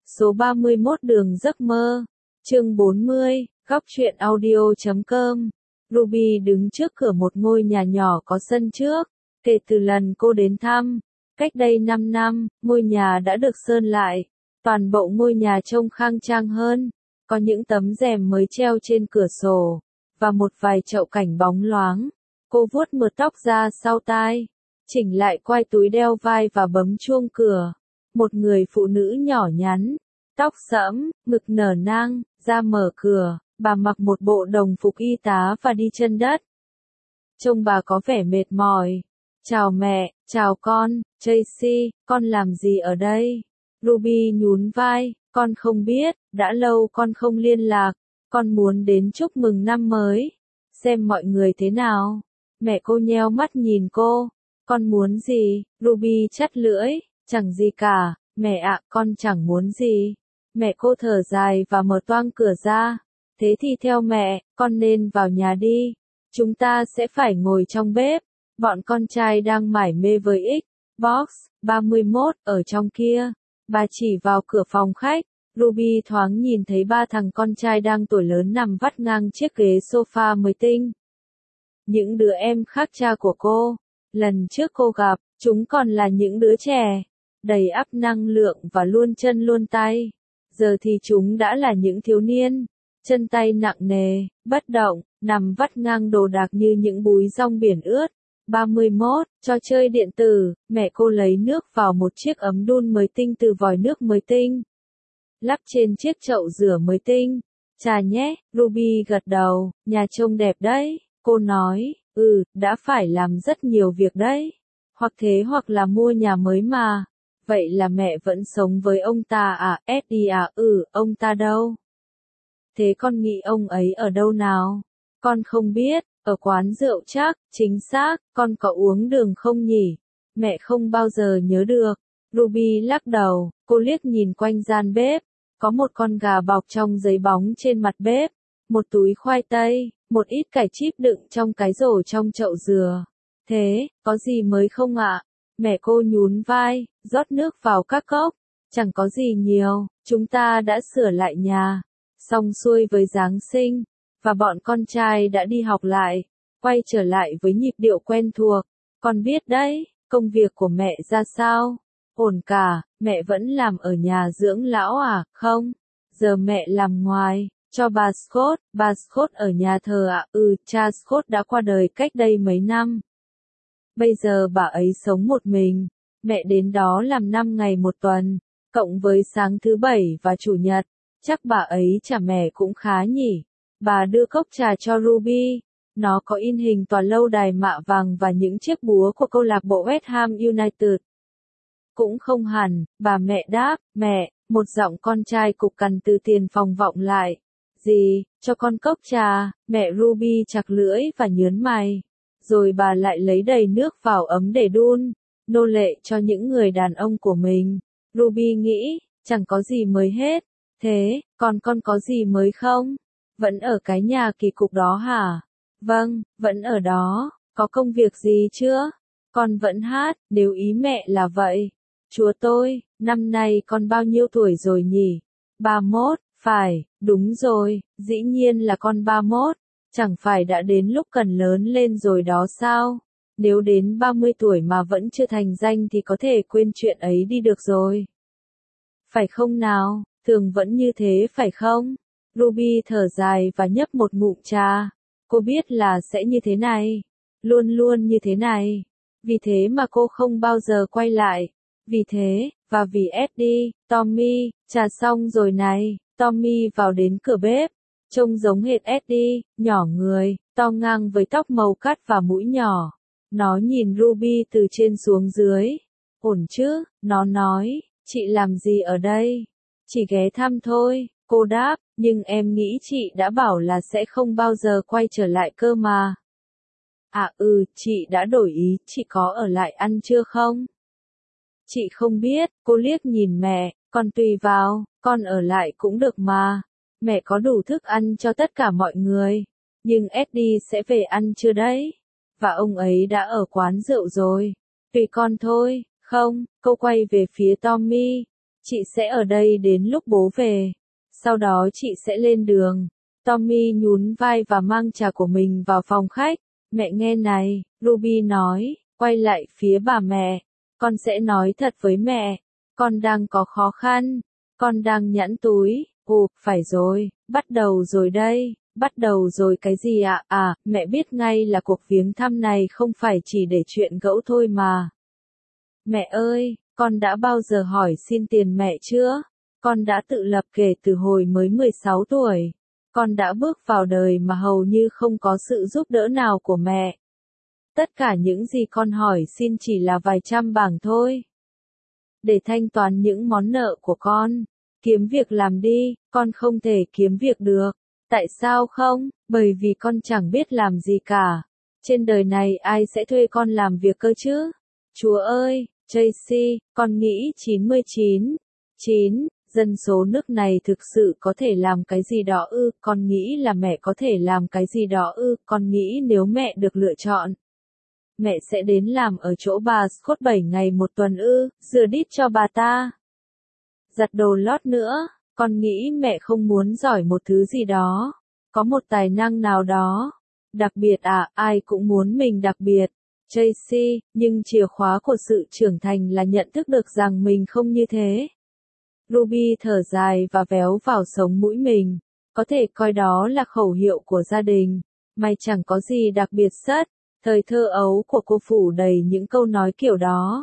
Số 31 Đường giấc mơ. Chương 40, góc truyện audio.com. Ruby đứng trước cửa một ngôi nhà nhỏ có sân trước. Kể từ lần cô đến thăm, cách đây 5 năm, ngôi nhà đã được sơn lại. Toàn bộ ngôi nhà trông khang trang hơn. Có những tấm rèm mới treo trên cửa sổ, và một vài chậu cảnh bóng loáng. Cô vuốt mượt tóc ra sau tai, chỉnh lại quai túi đeo vai và bấm chuông cửa. Một người phụ nữ nhỏ nhắn, tóc sẫm, ngực nở nang, ra mở cửa. Bà mặc một bộ đồng phục y tá và đi chân đất. Trông bà có vẻ mệt mỏi. Chào mẹ, chào con, Tracy, con làm gì ở đây? Ruby nhún vai, con không biết, đã lâu con không liên lạc. Con muốn đến chúc mừng năm mới. Xem mọi người thế nào. Mẹ cô nheo mắt nhìn cô. Con muốn gì? Ruby chắt lưỡi, chẳng gì cả, mẹ ạ, con chẳng muốn gì. Mẹ cô thở dài và mở toang cửa ra. Thế thì theo mẹ, con nên vào nhà đi. Chúng ta sẽ phải ngồi trong bếp. Bọn con trai đang mải mê với Xbox 31 ở trong kia. Bà chỉ vào cửa phòng khách. Ruby thoáng nhìn thấy ba thằng con trai đang tuổi lớn nằm vắt ngang chiếc ghế sofa mới tinh. Những đứa em khác cha của cô. Lần trước cô gặp, chúng còn là những đứa trẻ, đầy ắp năng lượng và luôn chân luôn tay. Giờ thì chúng đã là những thiếu niên, chân tay nặng nề, bất động, nằm vắt ngang đồ đạc như những búi rong biển ướt. 31, trò chơi điện tử, mẹ cô lấy nước vào một chiếc ấm đun mới tinh từ vòi nước mới tinh. Lắp trên chiếc chậu rửa mới tinh. Trà nhé, Ruby gật đầu, nhà trông đẹp đấy, cô nói, đã phải làm rất nhiều việc đấy. Hoặc thế hoặc là mua nhà mới mà. Vậy là mẹ vẫn sống với ông ta à, Eddie à, ông ta đâu? Thế con nghĩ ông ấy ở đâu nào? Con không biết, ở quán rượu chắc, chính xác, con có uống đường không nhỉ? Mẹ không bao giờ nhớ được. Ruby lắc đầu, cô liếc nhìn quanh gian bếp. Có một con gà bọc trong giấy bóng trên mặt bếp, một túi khoai tây, một ít cải chip đựng trong cái rổ trong chậu dừa. Thế, có gì mới không ạ? Mẹ cô nhún vai, rót nước vào các cốc. Chẳng có gì nhiều, chúng ta đã sửa lại nhà. Xong xuôi với Giáng sinh, và bọn con trai đã đi học lại, quay trở lại với nhịp điệu quen thuộc. Con biết đấy, công việc của mẹ ra sao? Ổn cả, mẹ vẫn làm ở nhà dưỡng lão à, không? Giờ mẹ làm ngoài, cho bà Scott ở nhà thờ ạ, cha Scott đã qua đời cách đây mấy năm. Bây giờ bà ấy sống một mình, mẹ đến đó làm 5 ngày một tuần, cộng với sáng thứ bảy và chủ nhật, chắc bà ấy trả mẹ cũng khá nhỉ. Bà đưa cốc trà cho Ruby, nó có in hình tòa lâu đài mạ vàng và những chiếc búa của câu lạc bộ West Ham United. Cũng không hẳn, bà mẹ đáp, mẹ, một giọng con trai cục cằn từ tiền phòng vọng lại. Gì, cho con cốc trà, mẹ Ruby chặt lưỡi và nhớn mày. Rồi bà lại lấy đầy nước vào ấm để đun, nô lệ cho những người đàn ông của mình. Ruby nghĩ, chẳng có gì mới hết. Thế, còn con có gì mới không? Vẫn ở cái nhà kỳ cục đó hả? Vâng, vẫn ở đó, có công việc gì chưa? Con vẫn hát, nếu ý mẹ là vậy. Chúa tôi, năm nay con bao nhiêu tuổi rồi nhỉ? 31, phải, đúng rồi, dĩ nhiên là con 31. Chẳng phải đã đến lúc cần lớn lên rồi đó sao? Nếu đến 30 tuổi mà vẫn chưa thành danh thì có thể quên chuyện ấy đi được rồi. Phải không nào, thường vẫn như thế phải không? Ruby thở dài và nhấp một ngụm trà. Cô biết là sẽ như thế này. Luôn luôn như thế này. Vì thế mà cô không bao giờ quay lại. Vì thế, và vì Eddie, Tommy, trà xong rồi này, Tommy vào đến cửa bếp. Trông giống hệt Eddie, nhỏ người, to ngang với tóc màu cát và mũi nhỏ. Nó nhìn Ruby từ trên xuống dưới. Ổn chứ, nó nói, chị làm gì ở đây? Chỉ ghé thăm thôi, cô đáp, nhưng em nghĩ chị đã bảo là sẽ không bao giờ quay trở lại cơ mà. À chị đã đổi ý, chị có ở lại ăn trưa không? Chị không biết, cô liếc nhìn mẹ, con tùy vào, con ở lại cũng được mà. Mẹ có đủ thức ăn cho tất cả mọi người. Nhưng Eddie sẽ về ăn trưa đấy. Và ông ấy đã ở quán rượu rồi. Tùy con thôi, không, cô quay về phía Tommy. Chị sẽ ở đây đến lúc bố về. Sau đó chị sẽ lên đường. Tommy nhún vai và mang trà của mình vào phòng khách. Mẹ nghe này, Ruby nói, quay lại phía bà mẹ. Con sẽ nói thật với mẹ. Con đang có khó khăn. Con đang nhẵn túi. Phải rồi, bắt đầu rồi đây. Bắt đầu rồi cái gì ạ? Mẹ biết ngay là cuộc viếng thăm này không phải chỉ để chuyện gẫu thôi mà. Mẹ ơi, con đã bao giờ hỏi xin tiền mẹ chưa? Con đã tự lập kể từ hồi mới 16 tuổi. Con đã bước vào đời mà hầu như không có sự giúp đỡ nào của mẹ. Tất cả những gì con hỏi xin chỉ là vài trăm bảng thôi. Để thanh toán những món nợ của con. Kiếm việc làm đi, con không thể kiếm việc được. Tại sao không? Bởi vì con chẳng biết làm gì cả. Trên đời này ai sẽ thuê con làm việc cơ chứ? Chúa ơi, Tracy, con nghĩ 99,9% dân số nước này thực sự có thể làm cái gì đó ư? Con nghĩ là mẹ có thể làm cái gì đó ư? Con nghĩ nếu mẹ được lựa chọn, mẹ sẽ đến làm ở chỗ bà Scott 7 ngày một tuần ư? Rửa đít cho bà ta. Giặt đồ lót nữa. Con nghĩ mẹ không muốn giỏi một thứ gì đó. Có một tài năng nào đó. Đặc biệt ai cũng muốn mình đặc biệt. Tracy, nhưng chìa khóa của sự trưởng thành là nhận thức được rằng mình không như thế. Ruby thở dài và véo vào sống mũi mình. Có thể coi đó là khẩu hiệu của gia đình. Mày chẳng có gì đặc biệt sất. Thời thơ ấu của cô phủ đầy những câu nói kiểu đó.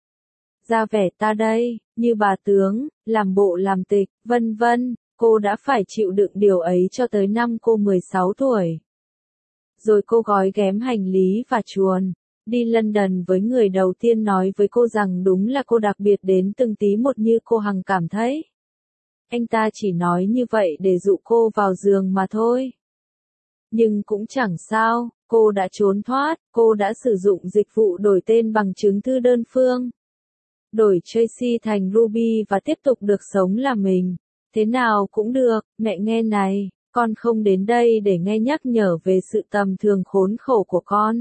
Ra vẻ ta đây, như bà tướng, làm bộ làm tịch, vân vân, cô đã phải chịu đựng điều ấy cho tới năm cô 16 tuổi. Rồi cô gói ghém hành lý và chuồn, đi London với người đầu tiên nói với cô rằng đúng là cô đặc biệt đến từng tí một như cô hằng cảm thấy. Anh ta chỉ nói như vậy để dụ cô vào giường mà thôi. Nhưng cũng chẳng sao, cô đã trốn thoát, cô đã sử dụng dịch vụ đổi tên bằng chứng thư đơn phương. Đổi Tracy thành Ruby và tiếp tục được sống là mình. Thế nào cũng được, mẹ nghe này, con không đến đây để nghe nhắc nhở về sự tầm thường khốn khổ của con.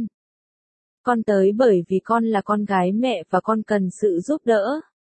Con tới bởi vì con là con gái mẹ và con cần sự giúp đỡ.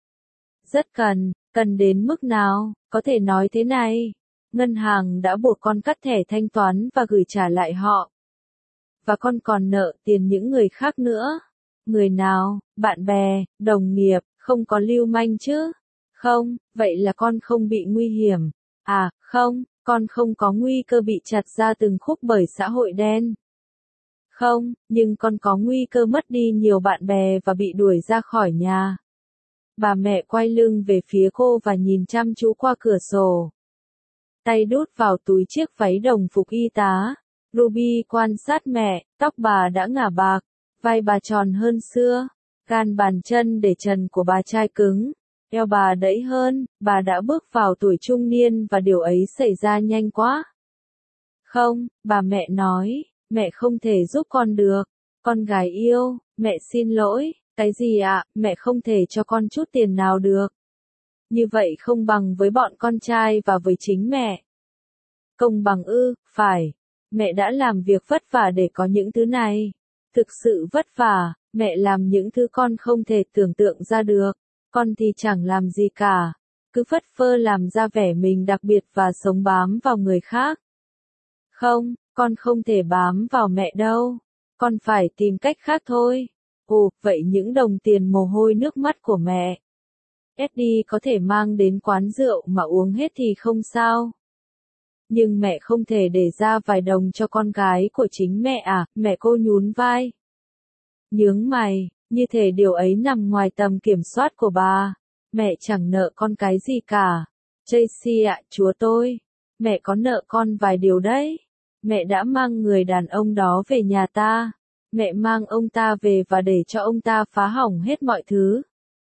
Rất cần đến mức nào, có thể nói thế này. Ngân hàng đã buộc con cắt thẻ thanh toán và gửi trả lại họ. Và con còn nợ tiền những người khác nữa. Người nào, bạn bè, đồng nghiệp, không có lưu manh chứ? Không, vậy là con không bị nguy hiểm. Không, con không có nguy cơ bị chặt ra từng khúc bởi xã hội đen. Không, nhưng con có nguy cơ mất đi nhiều bạn bè và bị đuổi ra khỏi nhà. Bà mẹ quay lưng về phía cô và nhìn chăm chú qua cửa sổ. Tay đút vào túi chiếc váy đồng phục y tá. Ruby quan sát mẹ, tóc bà đã ngả bạc, vai bà tròn hơn xưa, gan bàn chân để trần của bà chai cứng, eo bà đẫy hơn, bà đã bước vào tuổi trung niên và điều ấy xảy ra nhanh quá. Không, bà mẹ nói, mẹ không thể giúp con được. Con gái yêu, mẹ xin lỗi, cái gì ạ, mẹ không thể cho con chút tiền nào được. Như vậy không bằng với bọn con trai và với chính mẹ. Công bằng ư, phải. Mẹ đã làm việc vất vả để có những thứ này. Thực sự vất vả, mẹ làm những thứ con không thể tưởng tượng ra được. Con thì chẳng làm gì cả. Cứ phất phơ làm ra vẻ mình đặc biệt và sống bám vào người khác. Không, con không thể bám vào mẹ đâu. Con phải tìm cách khác thôi. Vậy những đồng tiền mồ hôi nước mắt của mẹ, Eddie có thể mang đến quán rượu mà uống hết thì không sao. Nhưng mẹ không thể để ra vài đồng cho con gái của chính mẹ mẹ cô nhún vai. Nhướng mày, như thể điều ấy nằm ngoài tầm kiểm soát của bà. Mẹ chẳng nợ con cái gì cả. Tracy chúa tôi. Mẹ có nợ con vài điều đấy. Mẹ đã mang người đàn ông đó về nhà ta. Mẹ mang ông ta về và để cho ông ta phá hỏng hết mọi thứ.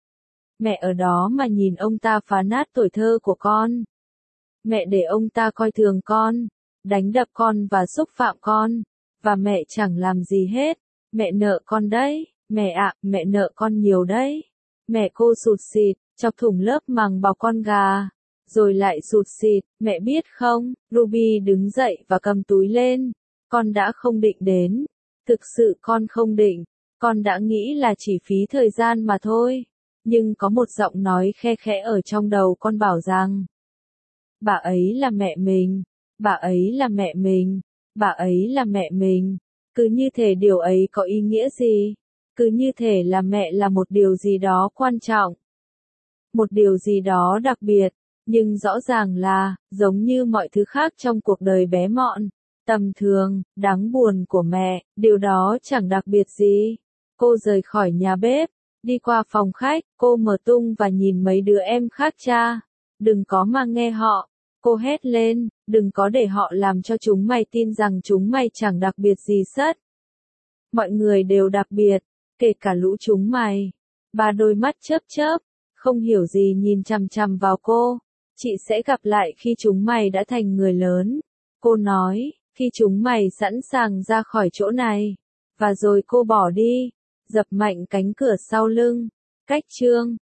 Mẹ ở đó mà nhìn ông ta phá nát tuổi thơ của con. Mẹ để ông ta coi thường con, đánh đập con và xúc phạm con. Và mẹ chẳng làm gì hết. Mẹ nợ con đấy. Mẹ mẹ nợ con nhiều đấy. Mẹ cô sụt sịt, chọc thủng lớp màng bọc con gà. Rồi lại sụt sịt, mẹ biết không? Ruby đứng dậy và cầm túi lên. Con đã không định đến. Thực sự con không định. Con đã nghĩ là chỉ phí thời gian mà thôi. nhưng có một giọng nói khe khẽ ở trong đầu con bảo rằng, bà ấy là mẹ mình, bà ấy là mẹ mình, bà ấy là mẹ mình. Cứ như thể điều ấy có ý nghĩa gì, cứ như thể là mẹ là một điều gì đó quan trọng, một điều gì đó đặc biệt, nhưng rõ ràng là, giống như mọi thứ khác trong cuộc đời bé mọn, tầm thường, đáng buồn của mẹ, điều đó chẳng đặc biệt gì. Cô rời khỏi nhà bếp, đi qua phòng khách, cô mở tung và nhìn mấy đứa em khác cha. Đừng có mà nghe họ, cô hét lên, đừng có để họ làm cho chúng mày tin rằng chúng mày chẳng đặc biệt gì sất. Mọi người đều đặc biệt, kể cả lũ chúng mày. Ba đôi mắt chớp chớp, không hiểu gì nhìn chằm chằm vào cô. Chị sẽ gặp lại khi chúng mày đã thành người lớn. Cô nói, khi chúng mày sẵn sàng ra khỏi chỗ này. Và rồi cô bỏ đi, dập mạnh cánh cửa sau lưng. Cách chương